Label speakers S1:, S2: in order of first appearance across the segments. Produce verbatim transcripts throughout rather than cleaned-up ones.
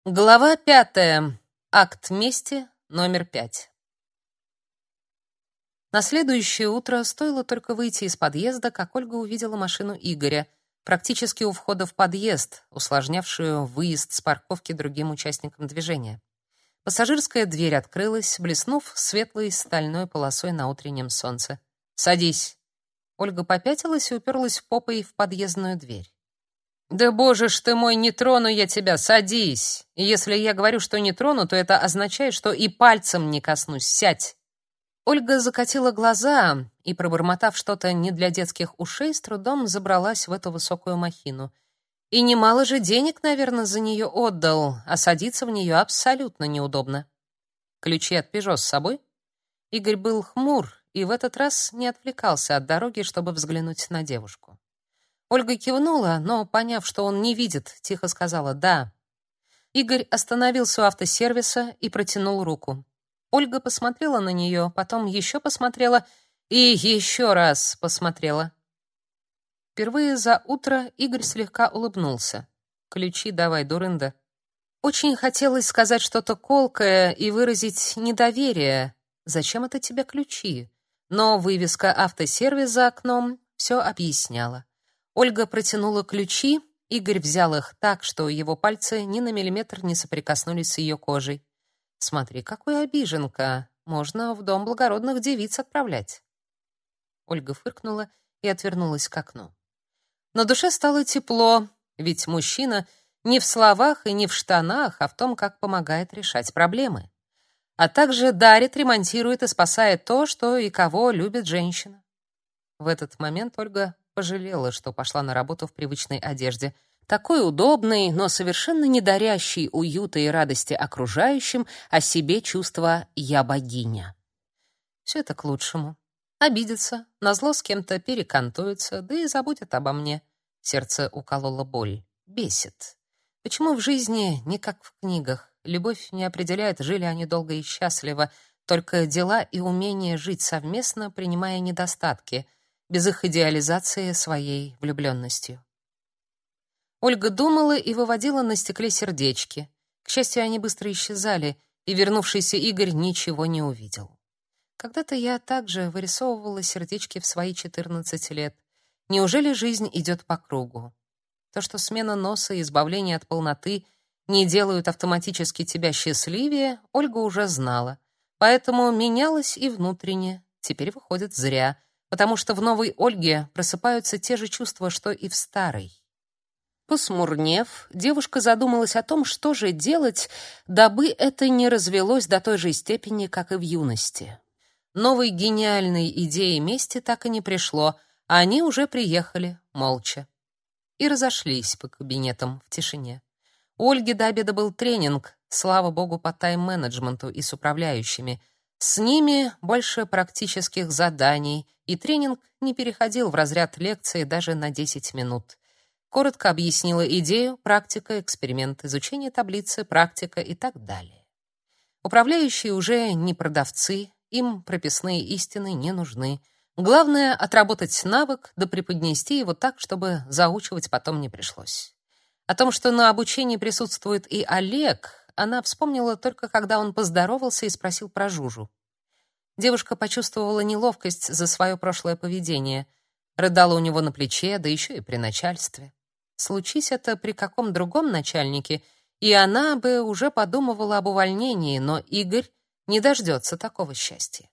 S1: Глава пятая. Акт мести номер пять. На следующее утро стоило только выйти из подъезда, как Ольга увидела машину Игоря, практически у входа в подъезд, усложнявшую выезд с парковки другим участникам движения. Пассажирская дверь открылась, блеснув светлой стальной полосой на утреннем солнце. «Садись». Ольга попятилась и уперлась попой в подъездную дверь. «Да боже ж ты мой, не трону я тебя, садись! И если я говорю, что не трону, то это означает, что и пальцем не коснусь, сядь!» Ольга закатила глаза и, пробормотав что-то не для детских ушей, с трудом забралась в эту высокую махину. И немало же денег, наверное, за нее отдал, а садиться в нее абсолютно неудобно. «Ключи от Пежо с собой?» Игорь был хмур и в этот раз не отвлекался от дороги, чтобы взглянуть на девушку. Ольга кивнула, но, поняв, что он не видит, тихо сказала «да». Игорь остановился у автосервиса и протянул руку. Ольга посмотрела на нее, потом еще посмотрела и еще раз посмотрела. Впервые за утро Игорь слегка улыбнулся. «Ключи давай, дурында». Очень хотелось сказать что-то колкое и выразить недоверие. «Зачем это тебе ключи?» Но вывеска «автосервис» за окном все объясняла. Ольга протянула ключи, Игорь взял их так, что его пальцы ни на миллиметр не соприкоснулись с ее кожей. «Смотри, какой обиженка! Можно в дом благородных девиц отправлять». Ольга фыркнула и отвернулась к окну. На душе стало тепло, ведь мужчина не в словах и не в штанах, а в том, как помогает решать проблемы. А также дарит, ремонтирует и спасает то, что и кого любит женщина. В этот момент Ольга пожалела, что пошла на работу в привычной одежде, такой удобной, но совершенно не дарящей уюта и радости окружающим, а себе чувство «я богиня». Все это к лучшему. Обидится, назло с кем-то перекантуется, да и забудет обо мне. Сердце укололо боль. Бесит. Почему в жизни не как в книгах? Любовь не определяет, жили они долго и счастливо, только дела и умение жить совместно, принимая недостатки — без их идеализации своей влюбленностью. Ольга думала и выводила на стекле сердечки. К счастью, они быстро исчезали, и вернувшийся Игорь ничего не увидел. Когда-то я также вырисовывала сердечки в свои четырнадцать лет. Неужели жизнь идет по кругу? То, что смена носа и избавление от полноты не делают автоматически тебя счастливее, Ольга уже знала. Поэтому менялась и внутренне. Теперь выходит зря, потому что в новой Ольге просыпаются те же чувства, что и в старой. Посмурнев, девушка задумалась о том, что же делать, дабы это не развелось до той же степени, как и в юности. Новой гениальной идеи мести так и не пришло, а они уже приехали, молча. И разошлись по кабинетам в тишине. У Ольги до обеда был тренинг, слава богу, по тайм-менеджменту и с управляющими. С ними больше практических заданий, и тренинг не переходил в разряд лекции даже на десять минут. Коротко объяснила идею, практика, эксперимент, изучение таблицы, практика и так далее. Управляющие уже не продавцы, им прописные истины не нужны. Главное — отработать навык, да преподнести его так, чтобы заучивать потом не пришлось. О том, что на обучении присутствует и Олег, она вспомнила только когда он поздоровался и спросил про Жужу. Девушка почувствовала неловкость за свое прошлое поведение. Рыдала у него на плече, да еще и при начальстве. Случись это при каком другом начальнике, и она бы уже подумывала об увольнении, но Игорь не дождется такого счастья.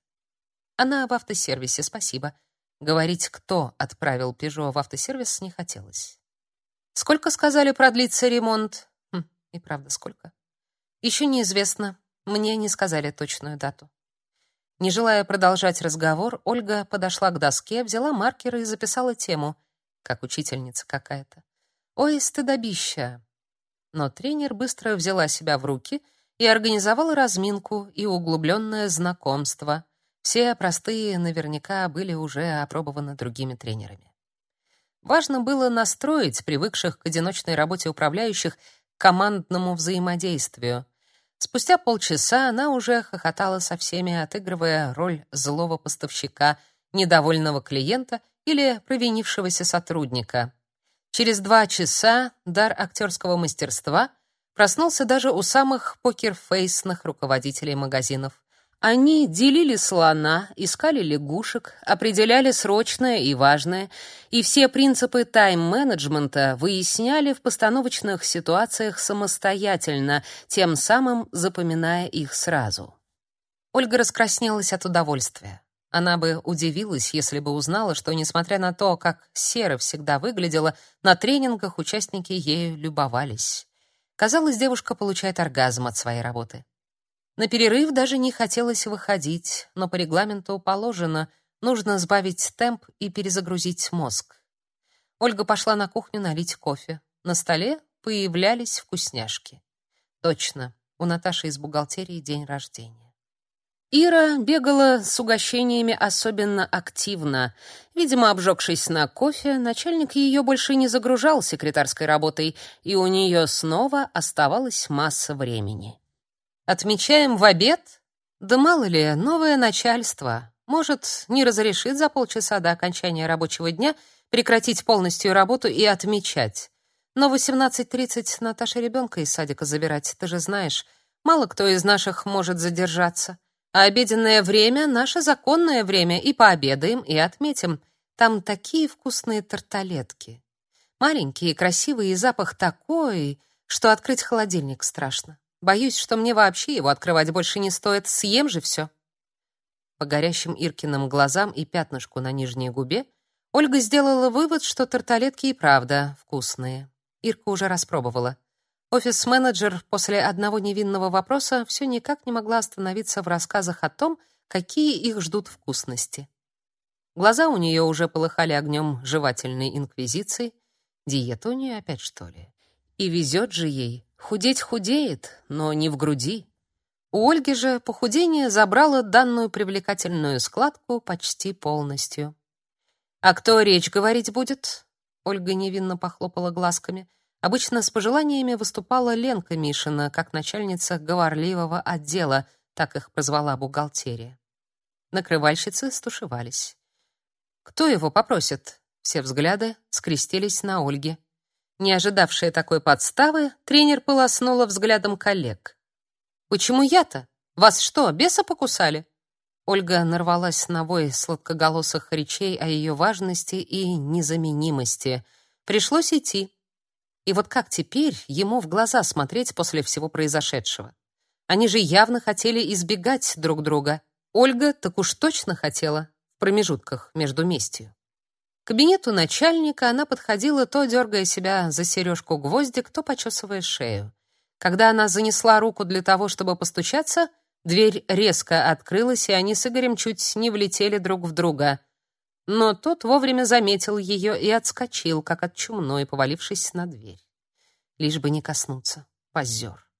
S1: Она в автосервисе, спасибо. Говорить, кто отправил Пежо в автосервис, не хотелось. Сколько, сказали, продлится ремонт? Хм, и правда, сколько? Еще неизвестно. Мне не сказали точную дату. Не желая продолжать разговор, Ольга подошла к доске, взяла маркер и записала тему, как учительница какая-то. Ой, стыдобища. Но тренер быстро взяла себя в руки и организовала разминку и углубленное знакомство. Все простые наверняка были уже опробованы другими тренерами. Важно было настроить привыкших к одиночной работе управляющих к командному взаимодействию. Спустя полчаса она уже хохотала со всеми, отыгрывая роль злого поставщика, недовольного клиента или провинившегося сотрудника. Через два часа дар актерского мастерства проснулся даже у самых покерфейсных руководителей магазинов. Они делили слона, искали лягушек, определяли срочное и важное, и все принципы тайм-менеджмента выясняли в постановочных ситуациях самостоятельно, тем самым запоминая их сразу. Ольга раскраснелась от удовольствия. Она бы удивилась, если бы узнала, что, несмотря на то, как серо всегда выглядела, на тренингах участники ею любовались. Казалось, девушка получает оргазм от своей работы. На перерыв даже не хотелось выходить, но по регламенту положено, нужно сбавить темп и перезагрузить мозг. Ольга пошла на кухню налить кофе. На столе появлялись вкусняшки. Точно, у Наташи из бухгалтерии день рождения. Ира бегала с угощениями особенно активно. Видимо, обжегшись на кофе, начальник ее больше не загружал секретарской работой, и у нее снова оставалась масса времени. Отмечаем в обед? Да мало ли, новое начальство. Может, не разрешит за полчаса до окончания рабочего дня прекратить полностью работу и отмечать. Но в восемнадцать тридцать Наташа ребенка из садика забирать, ты же знаешь. Мало кто из наших может задержаться. А обеденное время — наше законное время, и пообедаем, и отметим. Там такие вкусные тарталетки. Маленькие, красивые, и запах такой, что открыть холодильник страшно. Боюсь, что мне вообще его открывать больше не стоит. Съем же все. По горящим Иркиным глазам и пятнышку на нижней губе Ольга сделала вывод, что тарталетки и правда вкусные. Ирка уже распробовала. Офис-менеджер после одного невинного вопроса все никак не могла остановиться в рассказах о том, какие их ждут вкусности. Глаза у нее уже полыхали огнем жевательной инквизиции. Диета у нее опять, что ли? И везет же ей. Худеть худеет, но не в груди. У Ольги же похудение забрало данную привлекательную складку почти полностью. «А кто речь говорить будет?» Ольга невинно похлопала глазками. Обычно с пожеланиями выступала Ленка Мишина, как начальница говорливого отдела, так их прозвала бухгалтерия. Накрывальщицы стушевались. «Кто его попросит?» Все взгляды скрестились на Ольге. Не ожидавшая такой подставы, тренер полоснула взглядом коллег. «Почему я-то? Вас что, беса покусали?» Ольга нарвалась на вой сладкоголосых речей о ее важности и незаменимости. Пришлось идти. И вот как теперь ему в глаза смотреть после всего произошедшего? Они же явно хотели избегать друг друга. Ольга так уж точно хотела в промежутках между местью. К кабинету начальника она подходила, то дергая себя за сережку гвоздик, то почесывая шею. Когда она занесла руку для того, чтобы постучаться, дверь резко открылась, и они с Игорем чуть не влетели друг в друга. Но тот вовремя заметил ее и отскочил, как от чумной, повалившись на дверь. Лишь бы не коснуться. Позер.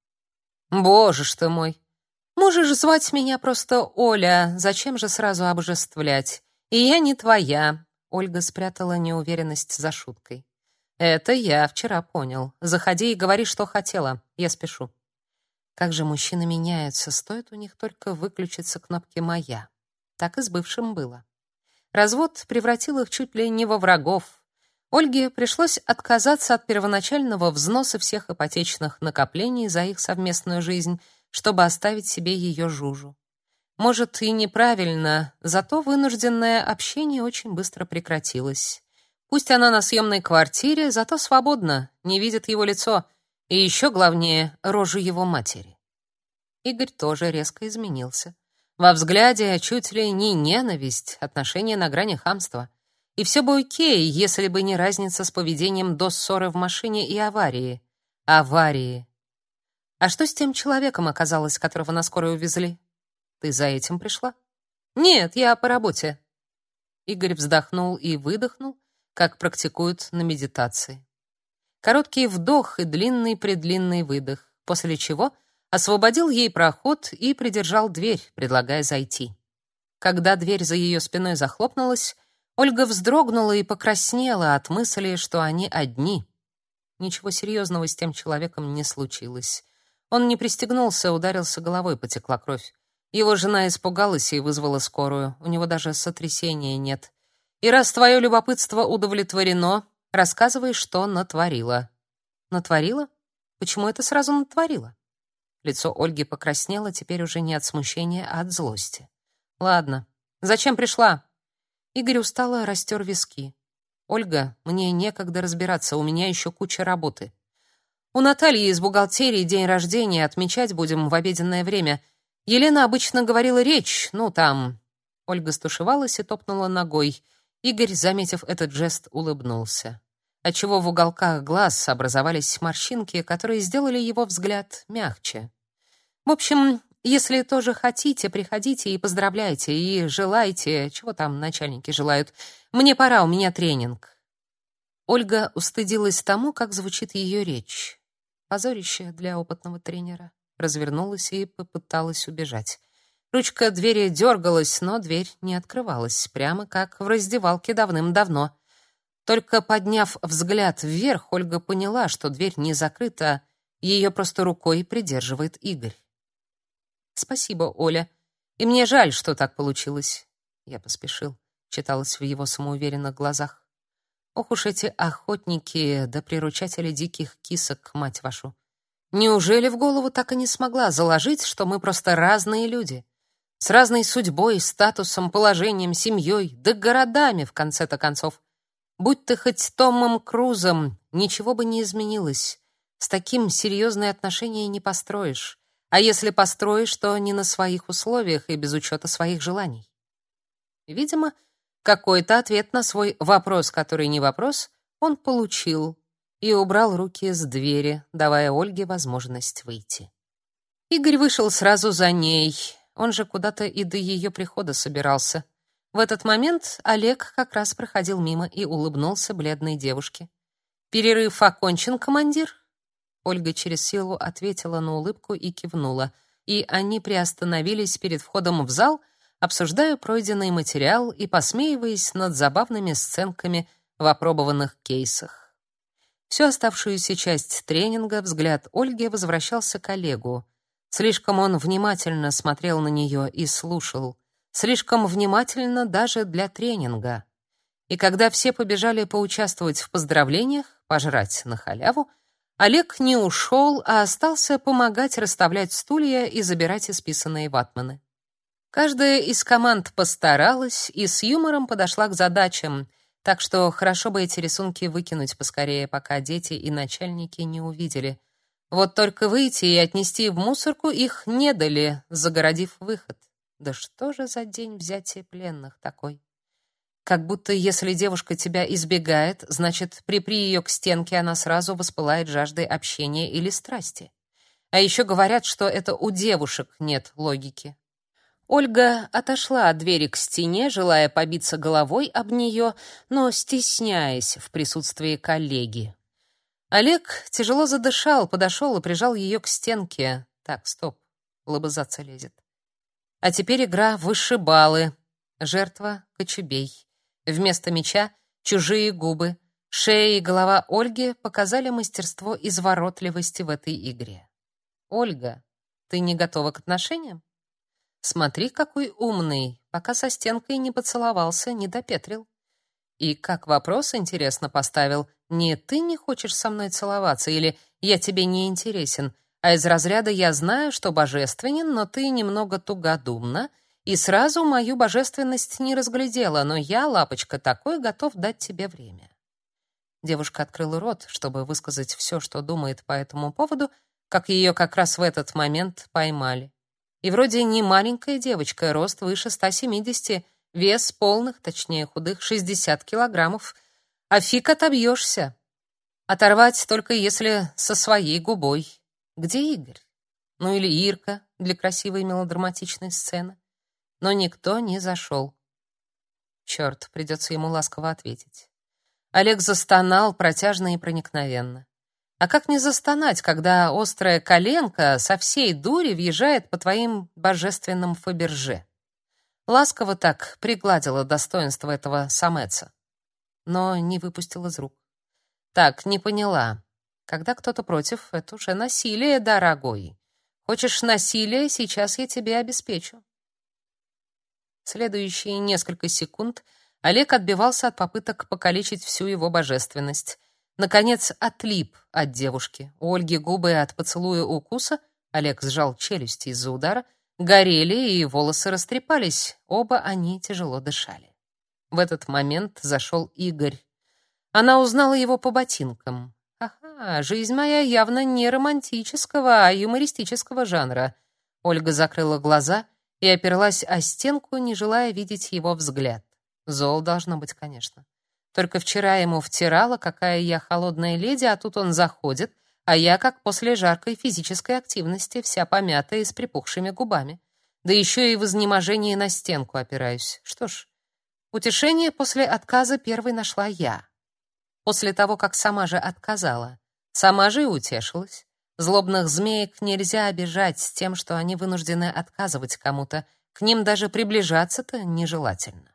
S1: «Боже ж ты мой! Можешь звать меня просто Оля, зачем же сразу обожествлять? И я не твоя». Ольга спрятала неуверенность за шуткой. «Это я вчера понял. Заходи и говори, что хотела. Я спешу». Как же мужчины меняются, стоит у них только выключиться кнопки «Моя». Так и с бывшим было. Развод превратил их чуть ли не во врагов. Ольге пришлось отказаться от первоначального взноса всех ипотечных накоплений за их совместную жизнь, чтобы оставить себе ее Жужу. Может, и неправильно, зато вынужденное общение очень быстро прекратилось. Пусть она на съемной квартире, зато свободна, не видит его лицо, и еще главнее, рожу его матери. Игорь тоже резко изменился. Во взгляде чуть ли не ненависть, отношения на грани хамства. И все бы окей, если бы не разница с поведением до ссоры в машине и аварии. Аварии. А что с тем человеком оказалось, которого на скорой увезли? Ты за этим пришла? Нет, я по работе. Игорь вздохнул и выдохнул, как практикуют на медитации. Короткий вдох и длинный-предлинный выдох, после чего освободил ей проход и придержал дверь, предлагая зайти. Когда дверь за ее спиной захлопнулась, Ольга вздрогнула и покраснела от мысли, что они одни. Ничего серьезного с тем человеком не случилось. Он не пристегнулся, ударился головой, потекла кровь. Его жена испугалась и вызвала скорую. У него даже сотрясения нет. И раз твое любопытство удовлетворено, рассказывай, что натворила. Натворила? Почему это сразу натворила? Лицо Ольги покраснело теперь уже не от смущения, а от злости. Ладно. Зачем пришла? Игорь устало растер виски. Ольга, мне некогда разбираться, у меня еще куча работы. У Натальи из бухгалтерии день рождения, отмечать будем в обеденное время. Елена обычно говорила речь, ну там. Ольга стушевалась и топнула ногой. Игорь, заметив этот жест, улыбнулся, отчего в уголках глаз образовались морщинки, которые сделали его взгляд мягче. В общем, если тоже хотите, приходите и поздравляйте, и желайте, чего там начальники желают. Мне пора, у меня тренинг. Ольга устыдилась тому, как звучит ее речь. Позорище для опытного тренера. Развернулась и попыталась убежать. Ручка двери дергалась, но дверь не открывалась, прямо как в раздевалке давным-давно. Только подняв взгляд вверх, Ольга поняла, что дверь не закрыта, ее просто рукой придерживает Игорь. «Спасибо, Оля. И мне жаль, что так получилось». Я поспешил, читалось в его самоуверенных глазах. Ох уж эти охотники да приручатели диких кисок, мать вашу. Неужели в голову так и не смогла заложить, что мы просто разные люди? С разной судьбой, статусом, положением, семьей, да городами, в конце-то концов. Будь ты хоть Томом Крузом, ничего бы не изменилось. С таким серьезные отношения не построишь. А если построишь, то не на своих условиях и без учета своих желаний. Видимо, какой-то ответ на свой вопрос, который не вопрос, он получил и убрал руки с двери, давая Ольге возможность выйти. Игорь вышел сразу за ней. Он же куда-то и до ее прихода собирался. В этот момент Олег как раз проходил мимо и улыбнулся бледной девушке. «Перерыв окончен, командир?» Ольга через силу ответила на улыбку и кивнула, и они приостановились перед входом в зал, обсуждая пройденный материал и посмеиваясь над забавными сценками в опробованных кейсах. Всю оставшуюся часть тренинга взгляд Ольги возвращался к Олегу. Слишком он внимательно смотрел на нее и слушал, слишком внимательно даже для тренинга. И когда все побежали поучаствовать в поздравлениях, пожрать на халяву, Олег не ушел, а остался помогать расставлять стулья и забирать исписанные ватманы. Каждая из команд постаралась и с юмором подошла к задачам, так что хорошо бы эти рисунки выкинуть поскорее, пока дети и начальники не увидели. Вот только выйти и отнести в мусорку их не дали, загородив выход. Да что же за день взятия пленных такой? Как будто если девушка тебя избегает, значит, припри ее к стенке, она сразу воспылает жаждой общения или страсти. А еще говорят, что это у девушек нет логики. Ольга отошла от двери к стене, желая побиться головой об нее, но стесняясь в присутствии коллеги. Олег тяжело задышал, подошел и прижал ее к стенке. Так, стоп, лобызаться лезет. А теперь игра в вышибалы. Жертва — Кочубей. Вместо меча — чужие губы. Шея и голова Ольги показали мастерство изворотливости в этой игре. «Ольга, ты не готова к отношениям? Смотри, какой умный, пока со стенкой не поцеловался, не допетрил. И как вопрос, интересно, поставил: не ты не хочешь со мной целоваться или я тебе не интересен, а из разряда я знаю, что божественен, но ты немного тугодумна, и сразу мою божественность не разглядела, но я, лапочка, такой готов дать тебе время». Девушка открыла рот, чтобы высказать все, что думает по этому поводу, как ее как раз в этот момент поймали. И вроде не маленькая девочка, рост выше ста семидесяти, вес полных, точнее худых, шестьдесят килограммов. А фиг отобьешься. Оторвать только если со своей губой. Где Игорь? Ну или Ирка для красивой мелодраматичной сцены. Но никто не зашел. Черт, придется ему ласково ответить. Олег застонал протяжно и проникновенно. А как не застонать, когда острая коленка со всей дури въезжает по твоим божественным Фаберже? Ласково так пригладила достоинство этого самеца, но не выпустила из рук. Так, не поняла. Когда кто-то против, это уже насилие, дорогой. Хочешь насилия, сейчас я тебе обеспечу. Следующие несколько секунд Олег отбивался от попыток покалечить всю его божественность. наконец отлип от девушки. У Ольги губы от поцелуя укуса, Олег сжал челюсти из-за удара, горели и волосы растрепались, оба они тяжело дышали. В этот момент зашел Игорь. Она узнала его по ботинкам. Ага, жизнь моя явно не романтического, а юмористического жанра. Ольга закрыла глаза и оперлась о стенку, не желая видеть его взгляд. Зол должно быть, конечно. Только вчера ему втирала, какая я холодная леди, а тут он заходит, а я, как после жаркой физической активности, вся помятая и с припухшими губами. Да еще и в изнеможении на стенку опираюсь. Что ж, утешение после отказа первой нашла я. После того, как сама же отказала. Сама же и утешилась. Злобных змеек нельзя обижать с тем, что они вынуждены отказывать кому-то. К ним даже приближаться-то нежелательно.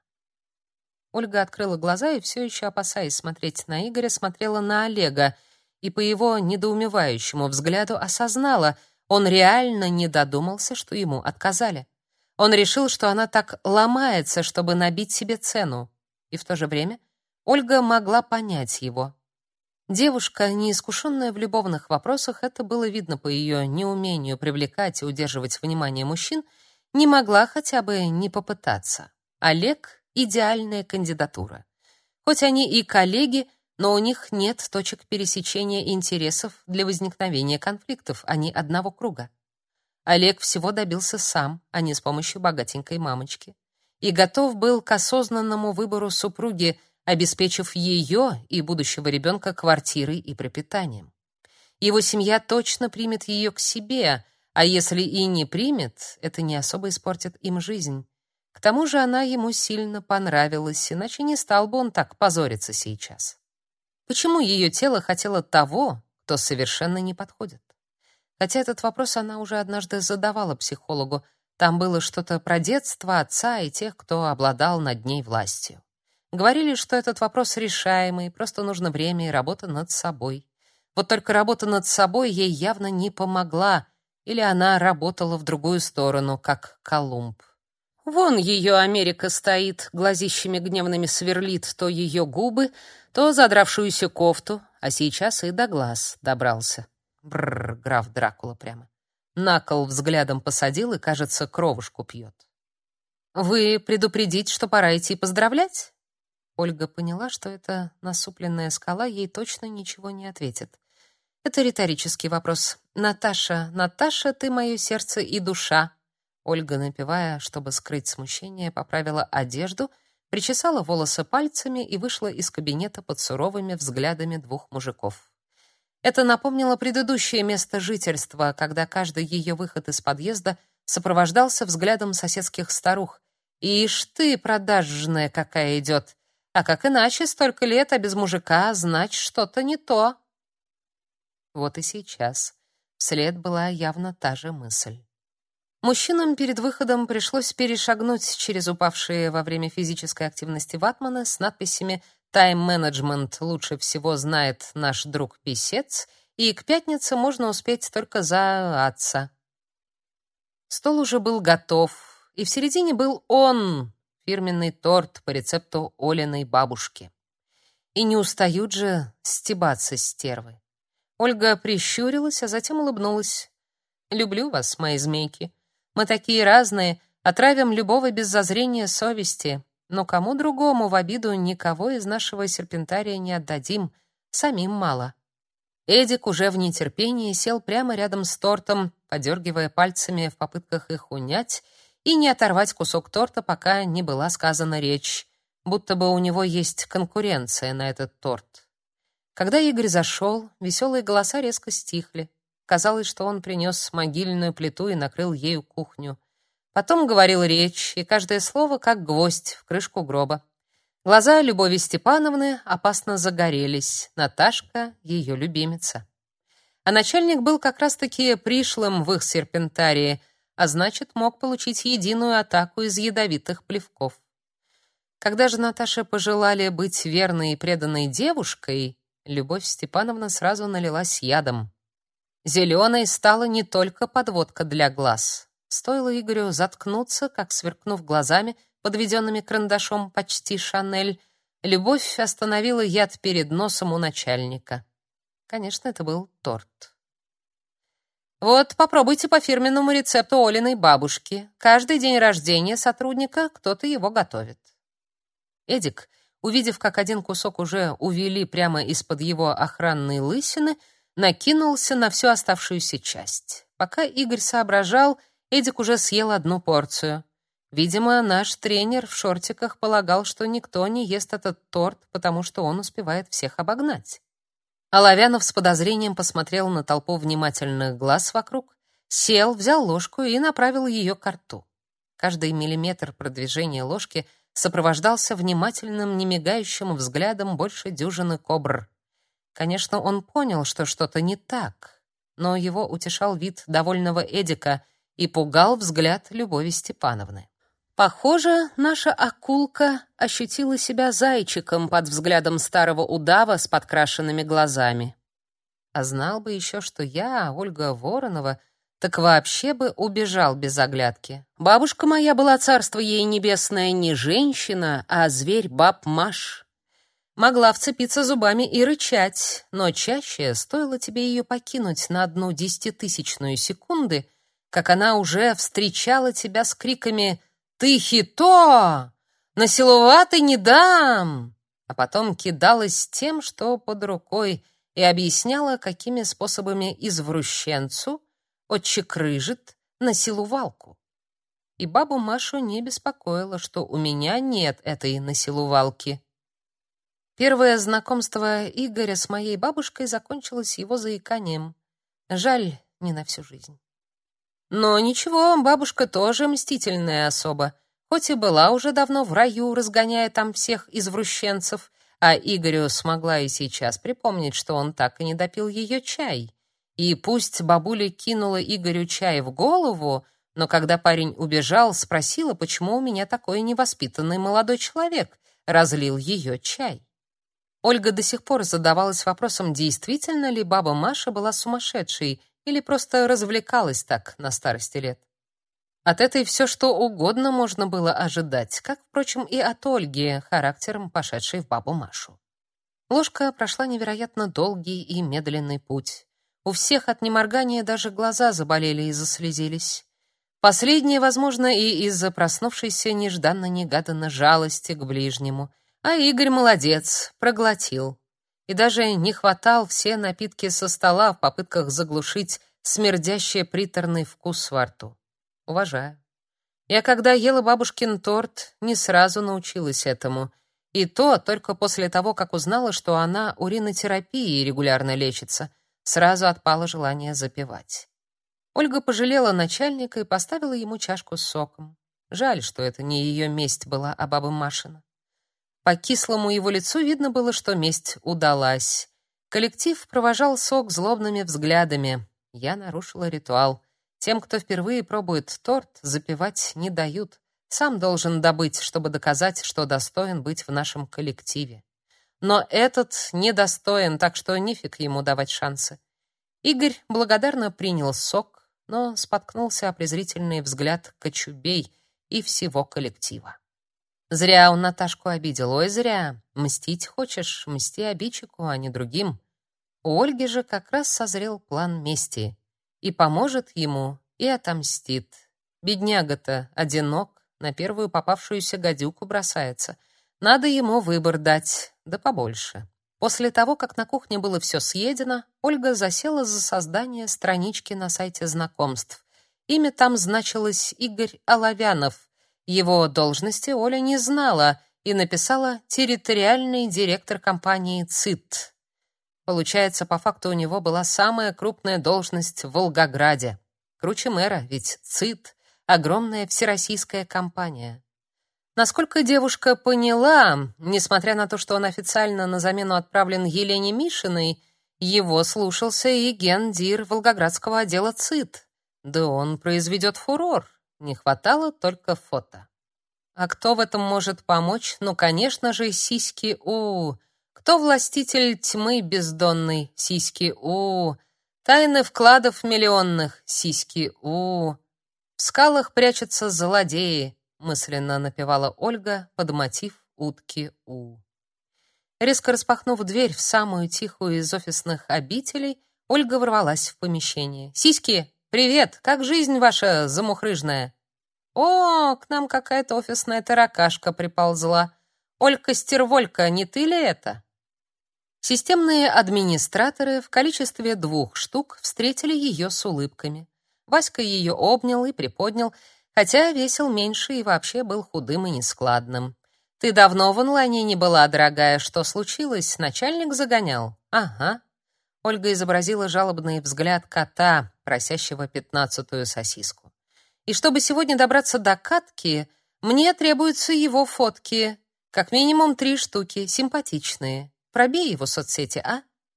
S1: Ольга открыла глаза и все еще, опасаясь смотреть на Игоря, смотрела на Олега и по его недоумевающему взгляду осознала, он реально не додумался, что ему отказали. Он решил, что она так ломается, чтобы набить себе цену. И в то же время Ольга могла понять его. Девушка, неискушенная в любовных вопросах, это было видно по ее неумению привлекать и удерживать внимание мужчин, не могла хотя бы не попытаться. Олег — идеальная кандидатура. Хоть они и коллеги, но у них нет точек пересечения интересов для возникновения конфликтов, они одного круга. Олег всего добился сам, а не с помощью богатенькой мамочки. И готов был к осознанному выбору супруги, обеспечив ее и будущего ребенка квартирой и пропитанием. Его семья точно примет ее к себе, а если и не примет, это не особо испортит им жизнь. К тому же она ему сильно понравилась, иначе не стал бы он так позориться сейчас. Почему ее тело хотело того, кто совершенно не подходит? Хотя этот вопрос она уже однажды задавала психологу. Там было что-то про детство отца и тех, кто обладал над ней властью. Говорили, что этот вопрос решаемый, просто нужно время и работа над собой. Вот только работа над собой ей явно не помогла, или она работала в другую сторону, как Колумб. Вон ее Америка стоит, глазищами гневными сверлит то ее губы, то задравшуюся кофту, а сейчас и до глаз добрался. Бррр, граф Дракула прямо. На кол взглядом посадил и, кажется, кровушку пьет. «Вы предупредить, что пора идти поздравлять?» Ольга поняла, что эта насупленная скала ей точно ничего не ответит. Это риторический вопрос. «Наташа, Наташа, ты мое сердце и душа». Ольга, напевая, чтобы скрыть смущение, поправила одежду, причесала волосы пальцами и вышла из кабинета под суровыми взглядами двух мужиков. Это напомнило предыдущее место жительства, когда каждый ее выход из подъезда сопровождался взглядом соседских старух. «Ишь ты, продажная какая идет! А как иначе столько лет, а без мужика, значит, что-то не то!» Вот и сейчас вслед была явно та же мысль. Мужчинам перед выходом пришлось перешагнуть через упавшие во время физической активности ватманы с надписями «Тайм-менеджмент лучше всего знает наш друг-писец» и «К пятнице можно успеть только за отца». Стол уже был готов, и в середине был он, фирменный торт по рецепту Олиной бабушки. И не устают же стебаться стервы. Ольга прищурилась, а затем улыбнулась. «Люблю вас, мои змейки. Мы такие разные, отравим любого без зазрения совести, но кому другому в обиду никого из нашего серпентария не отдадим, самим мало». Эдик уже в нетерпении сел прямо рядом с тортом, подергивая пальцами в попытках их унять и не оторвать кусок торта, пока не была сказана речь, будто бы у него есть конкуренция на этот торт. Когда Игорь зашел, веселые голоса резко стихли. Казалось, что он принес могильную плиту и накрыл ею кухню. Потом говорил речь, и каждое слово как гвоздь в крышку гроба. Глаза Любови Степановны опасно загорелись. Наташка — ее любимица. А начальник был как раз-таки пришлым в их серпентарии, а значит, мог получить единую атаку из ядовитых плевков. Когда же Наташе пожелали быть верной и преданной девушкой, Любовь Степановна сразу налилась ядом. Зеленой стала не только подводка для глаз. Стоило Игорю заткнуться, как, сверкнув глазами, подведенными карандашом почти Шанель, Любовь остановила яд перед носом у начальника. Конечно, это был торт. Вот, попробуйте по фирменному рецепту Олиной бабушки. Каждый день рождения сотрудника кто-то его готовит. Эдик, увидев, как один кусок уже увели прямо из-под его охранной лысины, накинулся на всю оставшуюся часть. Пока Игорь соображал, Эдик уже съел одну порцию. Видимо, наш тренер в шортиках полагал, что никто не ест этот торт, потому что он успевает всех обогнать. Оловянов с подозрением посмотрел на толпу внимательных глаз вокруг, сел, взял ложку и направил ее к рту. Каждый миллиметр продвижения ложки сопровождался внимательным, немигающим взглядом больше дюжины кобр. Конечно, он понял, что что-то не так, но его утешал вид довольного Эдика и пугал взгляд Любови Степановны. Похоже, наша акулка ощутила себя зайчиком под взглядом старого удава с подкрашенными глазами. А знал бы еще, что я, Ольга Воронова, так вообще бы убежал без оглядки. Бабушка моя была, царство ей небесное, не женщина, а зверь-баб Маш. Могла вцепиться зубами и рычать, но чаще, стоило тебе ее покинуть на одну десятитысячную секунды, как она уже встречала тебя с криками «Ты хито! Насиловатый не дам!», а потом кидалась тем, что под рукой, и объясняла, какими способами извращенцу отчекрыжит насилувалку. И бабу Машу не беспокоило, что у меня нет этой насилувалки. Первое знакомство Игоря с моей бабушкой закончилось его заиканием. Жаль, не на всю жизнь. Но ничего, бабушка тоже мстительная особа, хоть и была уже давно в раю, разгоняя там всех извращенцев, а Игорю смогла и сейчас припомнить, что он так и не допил ее чай. И пусть бабуля кинула Игорю чай в голову, но когда парень убежал, спросила, почему у меня такой невоспитанный молодой человек разлил ее чай. Ольга до сих пор задавалась вопросом, действительно ли баба Маша была сумасшедшей или просто развлекалась так на старости лет. От этой все что угодно можно было ожидать, как, впрочем, и от Ольги, характером пошедшей в бабу Машу. Ложка прошла невероятно долгий и медленный путь. У всех от неморгания даже глаза заболели и заслезились. Последнее, возможно, и из-за проснувшейся нежданно-негаданно жалости к ближнему. А Игорь молодец, проглотил. И даже не хватал все напитки со стола в попытках заглушить смердящий приторный вкус во рту. Уважаю. Я когда ела бабушкин торт, не сразу научилась этому. И то только после того, как узнала, что она уринотерапией регулярно лечится, сразу отпало желание запивать. Ольга пожалела начальника и поставила ему чашку с соком. Жаль, что это не ее месть была, а бабы Машина. По кислому его лицу видно было, что месть удалась. Коллектив провожал сок злобными взглядами. Я нарушила ритуал. Тем, кто впервые пробует торт, запивать не дают. Сам должен добыть, чтобы доказать, что достоин быть в нашем коллективе. Но этот недостоин, так что нифиг ему давать шансы. Игорь благодарно принял сок, но споткнулся о презрительный взгляд кочубей и всего коллектива. Зря он Наташку обидел, ой, зря. Мстить хочешь, мсти обидчику, а не другим. У Ольги же как раз созрел план мести. И поможет ему, и отомстит. Бедняга-то одинок, на первую попавшуюся гадюку бросается. Надо ему выбор дать, да побольше. После того, как на кухне было все съедено, Ольга засела за создание странички на сайте знакомств. Имя там значилось Игорь Оловянов. Его должности Оля не знала и написала территориальный директор компании ЦИТ. Получается, по факту у него была самая крупная должность в Волгограде. Круче мэра, ведь ЦИТ — огромная всероссийская компания. Насколько девушка поняла, несмотря на то, что он официально на замену отправлен Елене Мишиной, его слушался и гендир Волгоградского отдела ЦИТ. Да он произведет фурор. Не хватало только фото. А кто в этом может помочь? Ну, конечно же, сиськи у. Кто властитель тьмы бездонной? Сиськи у. Тайны вкладов миллионных? Сиськи у. В скалах прячутся злодеи, мысленно напевала Ольга под мотив утки у. Резко распахнув дверь в самую тихую из офисных обителей, Ольга ворвалась в помещение. «Сиськи, привет! Как жизнь ваша замухрыжная?» «О, к нам какая-то офисная таракашка приползла. Олька-стерволька, не ты ли это?» Системные администраторы в количестве двух штук встретили ее с улыбками. Васька ее обнял и приподнял, хотя весил меньше и вообще был худым и нескладным. «Ты давно в онлайне не была, дорогая. Что случилось? Начальник загонял?» «Ага». Ольга изобразила жалобный взгляд кота, просящего пятнадцатую сосиску. «И чтобы сегодня добраться до катки, мне требуются его фотки. Как минимум три штуки, симпатичные. Пробей его соцсети, а?»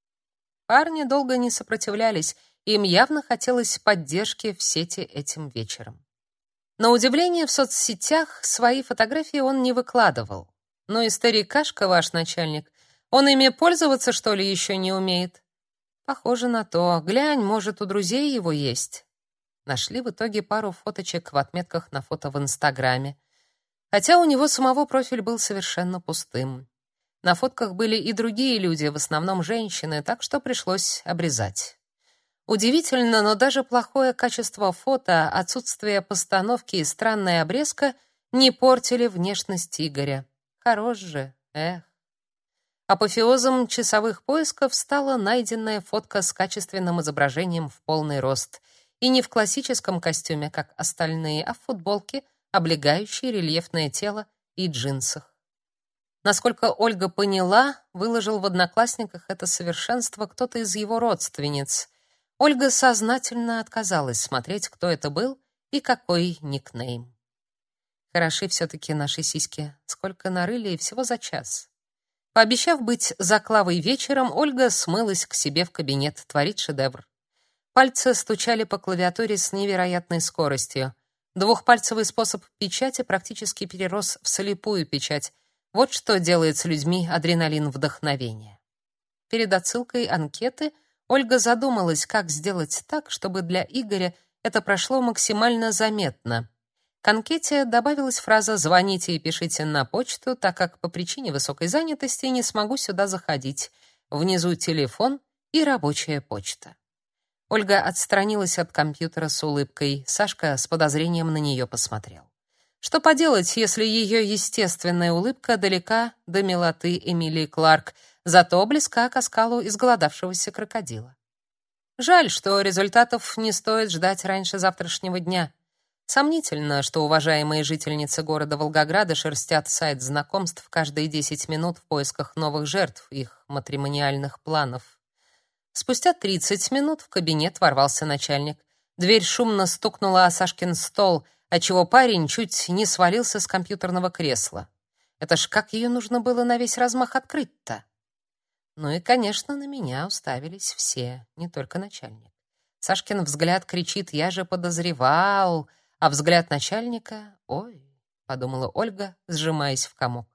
S1: Парни долго не сопротивлялись, им явно хотелось поддержки в сети этим вечером. На удивление, в соцсетях свои фотографии он не выкладывал. «Ну и старикашка ваш начальник. Он ими пользоваться, что ли, еще не умеет?» «Похоже на то. Глянь, может, у друзей его есть». Нашли в итоге пару фоточек в отметках на фото в Инстаграме. Хотя у него самого профиль был совершенно пустым. На фотках были и другие люди, в основном женщины, так что пришлось обрезать. Удивительно, но даже плохое качество фото, отсутствие постановки и странная обрезка не портили внешность Игоря. Хорош же, эх. Апофеозом часовых поисков стала найденная фотка с качественным изображением в полный рост. И не в классическом костюме, как остальные, а в футболке, облегающей рельефное тело, и джинсах. Насколько Ольга поняла, выложил в Одноклассниках это совершенство кто-то из его родственниц. Ольга сознательно отказалась смотреть, кто это был и какой никнейм. Хороши все-таки наши сиськи. Сколько нарыли, и всего за час. Пообещав быть за Клавой вечером, Ольга смылась к себе в кабинет творить шедевр. Пальцы стучали по клавиатуре с невероятной скоростью. Двухпальцевый способ печати практически перерос в слепую печать. Вот что делает с людьми адреналин вдохновения. Перед отсылкой анкеты Ольга задумалась, как сделать так, чтобы для Игоря это прошло максимально заметно. К анкете добавилась фраза «Звоните и пишите на почту, так как по причине высокой занятости не смогу сюда заходить. Внизу телефон и рабочая почта». Ольга отстранилась от компьютера с улыбкой. Сашка с подозрением на нее посмотрел. Что поделать, если ее естественная улыбка далека до милоты Эмилии Кларк, зато близка к оскалу изголодавшегося крокодила. Жаль, что результатов не стоит ждать раньше завтрашнего дня. Сомнительно, что уважаемые жительницы города Волгограда шерстят сайт знакомств каждые десять минут в поисках новых жертв их матримониальных планов. Спустя тридцать минут в кабинет ворвался начальник. Дверь шумно стукнула о Сашкин стол, отчего парень чуть не свалился с компьютерного кресла. Это ж как ее нужно было на весь размах открыть-то? Ну и, конечно, на меня уставились все, не только начальник. Сашкин взгляд кричит: «Я же подозревал!» А взгляд начальника: «Ой», — подумала Ольга, сжимаясь в комок.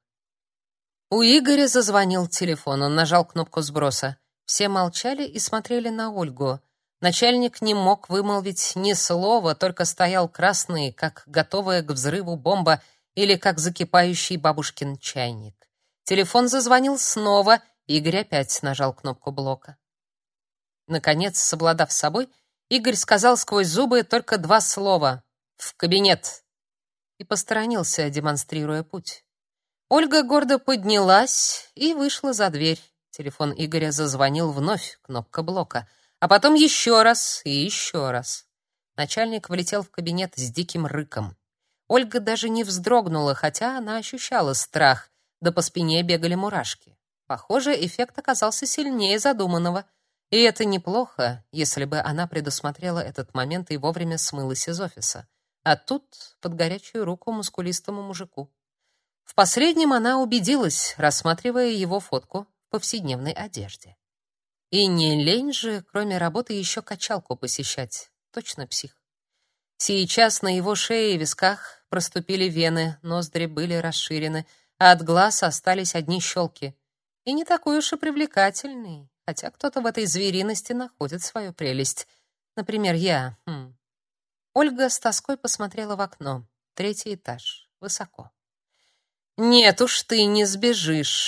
S1: У Игоря зазвонил телефон, он нажал кнопку сброса. Все молчали и смотрели на Ольгу. Начальник не мог вымолвить ни слова, только стоял красный, как готовая к взрыву бомба или как закипающий бабушкин чайник. Телефон зазвонил снова, Игорь опять нажал кнопку блока. Наконец, совладав с собой, Игорь сказал сквозь зубы только два слова: «В кабинет!» и посторонился, демонстрируя путь. Ольга гордо поднялась и вышла за дверь. Телефон Игоря зазвонил вновь, кнопка блока, а потом еще раз и еще раз. Начальник влетел в кабинет с диким рыком. Ольга даже не вздрогнула, хотя она ощущала страх, да по спине бегали мурашки. Похоже, эффект оказался сильнее задуманного. И это неплохо, если бы она предусмотрела этот момент и вовремя смылась из офиса. А тут под горячую руку мускулистому мужику. В последнем она убедилась, рассматривая его фотку в повседневной одежде. И не лень же, кроме работы, еще качалку посещать. Точно псих. Сейчас на его шее и висках проступили вены, ноздри были расширены, а от глаз остались одни щелки. И не такой уж и привлекательный, хотя кто-то в этой звериности находит свою прелесть. Например, я. Хм. Ольга с тоской посмотрела в окно. Третий этаж. Высоко. «Нет уж, ты не сбежишь».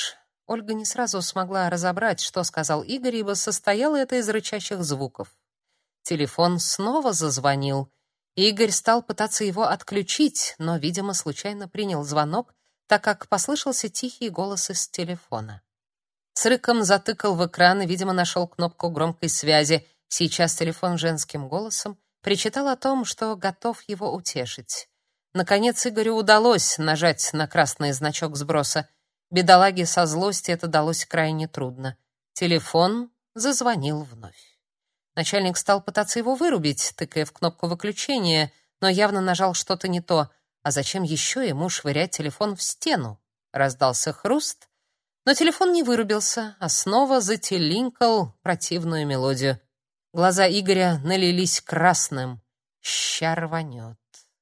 S1: Ольга не сразу смогла разобрать, что сказал Игорь, ибо состояло это из рычащих звуков. Телефон снова зазвонил. Игорь стал пытаться его отключить, но, видимо, случайно принял звонок, так как послышался тихий голос из телефона. С рыком затыкал в экран и, видимо, нашел кнопку громкой связи. Сейчас телефон женским голосом причитал о том, что готов его утешить. Наконец Игорю удалось нажать на красный значок сброса. Бедолаге со злости это далось крайне трудно. Телефон зазвонил вновь. Начальник стал пытаться его вырубить, тыкая в кнопку выключения, но явно нажал что-то не то. А зачем еще ему швырять телефон в стену? Раздался хруст, но телефон не вырубился, а снова зателинкал противную мелодию. Глаза Игоря налились красным. Ща рванет.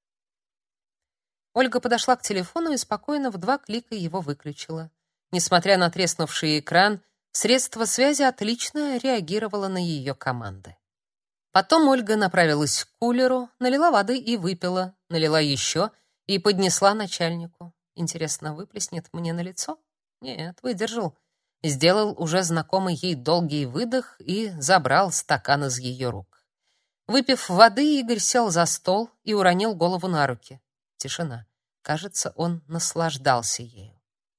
S1: Ольга подошла к телефону и спокойно в два клика его выключила. Несмотря на треснувший экран, средство связи отлично реагировало на ее команды. Потом Ольга направилась к кулеру, налила воды и выпила, налила еще и поднесла начальнику. Интересно, выплеснет мне на лицо? Нет, выдержал. Сделал уже знакомый ей долгий выдох и забрал стакан из ее рук. Выпив воды, Игорь сел за стол и уронил голову на руки. Тишина. Кажется, он наслаждался ею.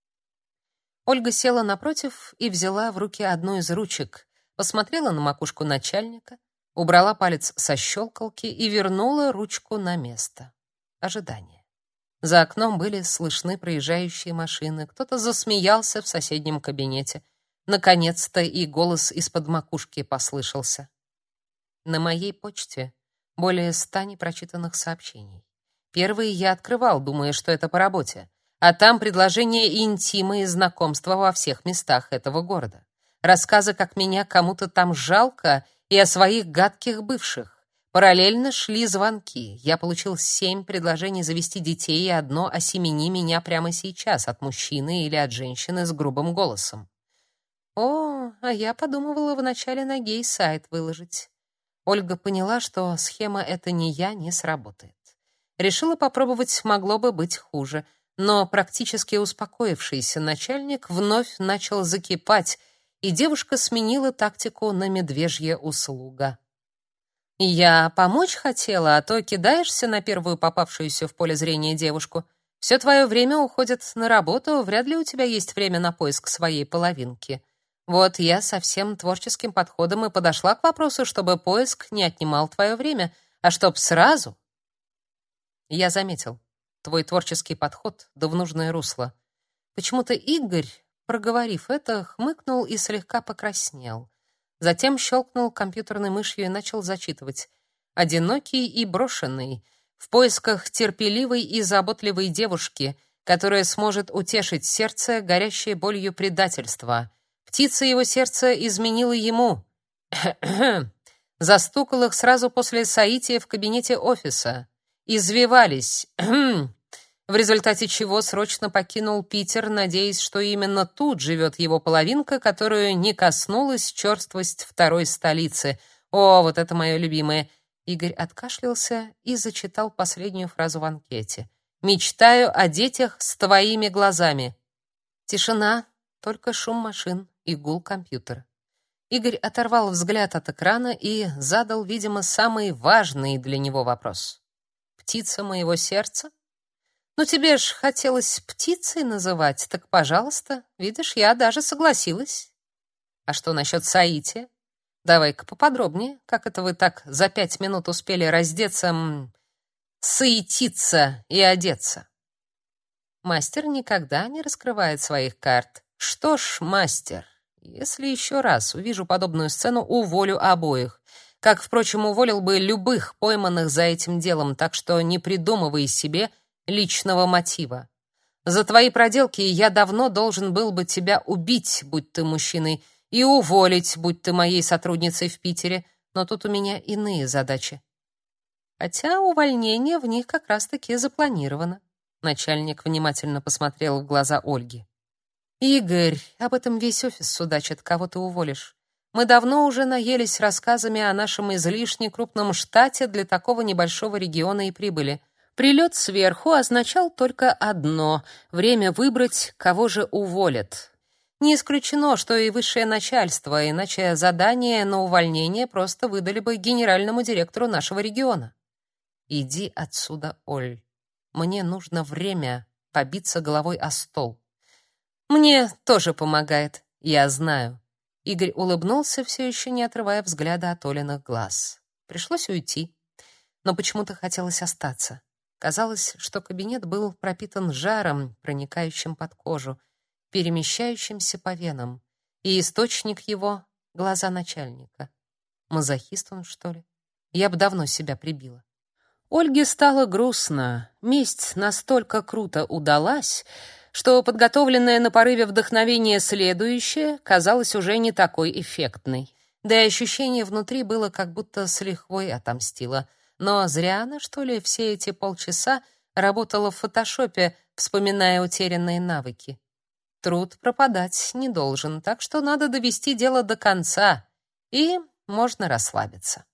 S1: Ольга села напротив и взяла в руки одну из ручек, посмотрела на макушку начальника, убрала палец со щелкалки и вернула ручку на место. Ожидание. За окном были слышны проезжающие машины, кто-то засмеялся в соседнем кабинете. Наконец-то и голос из-под макушки послышался. На моей почте более ста непрочитанных сообщений. Первые я открывал, думая, что это по работе. А там предложения интима и знакомства во всех местах этого города. Рассказы, как меня кому-то там жалко, и о своих гадких бывших. Параллельно шли звонки. Я получил семь предложений завести детей и одно «осемени меня прямо сейчас» от мужчины или от женщины с грубым голосом. О, а я подумывала вначале на гей-сайт выложить. Ольга поняла, что схема «это не я» не сработает. Решила попробовать, могло бы быть хуже, но практически успокоившийся начальник вновь начал закипать, и девушка сменила тактику на медвежья услуга. «Я помочь хотела, а то кидаешься на первую попавшуюся в поле зрения девушку. Все твое время уходит на работу, вряд ли у тебя есть время на поиск своей половинки. Вот я со всем творческим подходом и подошла к вопросу, чтобы поиск не отнимал твое время, а чтоб сразу...» Я заметил. Твой творческий подход да в нужное русло. Почему-то Игорь, проговорив это, хмыкнул и слегка покраснел. Затем щелкнул компьютерной мышью и начал зачитывать. «Одинокий и брошенный, в поисках терпеливой и заботливой девушки, которая сможет утешить сердце, горящее болью предательства. Птица его сердца изменила ему. Застукал их сразу после соития в кабинете офиса. Извивались, в результате чего срочно покинул Питер, надеясь, что именно тут живет его половинка, которую не коснулась черствость второй столицы. О, вот это мое любимое. Игорь откашлялся и зачитал последнюю фразу в анкете. «Мечтаю о детях с твоими глазами». Тишина, только шум машин и гул компьютера. Игорь оторвал взгляд от экрана и задал, видимо, самый важный для него вопрос. «Птица моего сердца? Ну тебе ж хотелось птицей называть, так, пожалуйста, видишь, я даже согласилась. А что насчет соития? Давай-ка поподробнее, как это вы так за пять минут успели раздеться, м, соититься и одеться?» Мастер никогда не раскрывает своих карт. Что ж, мастер, если еще раз увижу подобную сцену, уволю обоих. Как, впрочем, уволил бы любых пойманных за этим делом, так что не придумывай себе личного мотива. За твои проделки я давно должен был бы тебя убить, будь ты мужчиной, и уволить, будь ты моей сотрудницей в Питере, но тут у меня иные задачи. Хотя увольнение в них как раз-таки запланировано. Начальник внимательно посмотрел в глаза Ольги. «Игорь, об этом весь офис судачит, кого ты уволишь. Мы давно уже наелись рассказами о нашем излишне крупном штате для такого небольшого региона и прибыли. Прилет сверху означал только одно — время выбрать, кого же уволят. Не исключено, что и высшее начальство, иначе задание на увольнение просто выдали бы генеральному директору нашего региона. Иди отсюда, Оль. Мне нужно время побиться головой о стол. Мне тоже помогает, я знаю. Игорь улыбнулся, все еще не отрывая взгляда от Олиных глаз. Пришлось уйти, но почему-то хотелось остаться. Казалось, что кабинет был пропитан жаром, проникающим под кожу, перемещающимся по венам, и источник его — глаза начальника. Мазохист он, что ли? Я бы давно себя прибила. Ольге стало грустно. Месть настолько круто удалась, что подготовленное на порыве вдохновения следующее казалось уже не такой эффектной. Да и ощущение внутри было, как будто с лихвой отомстила. Но зря она, что ли, все эти полчаса работала в фотошопе, вспоминая утерянные навыки. Труд пропадать не должен, так что надо довести дело до конца, и можно расслабиться.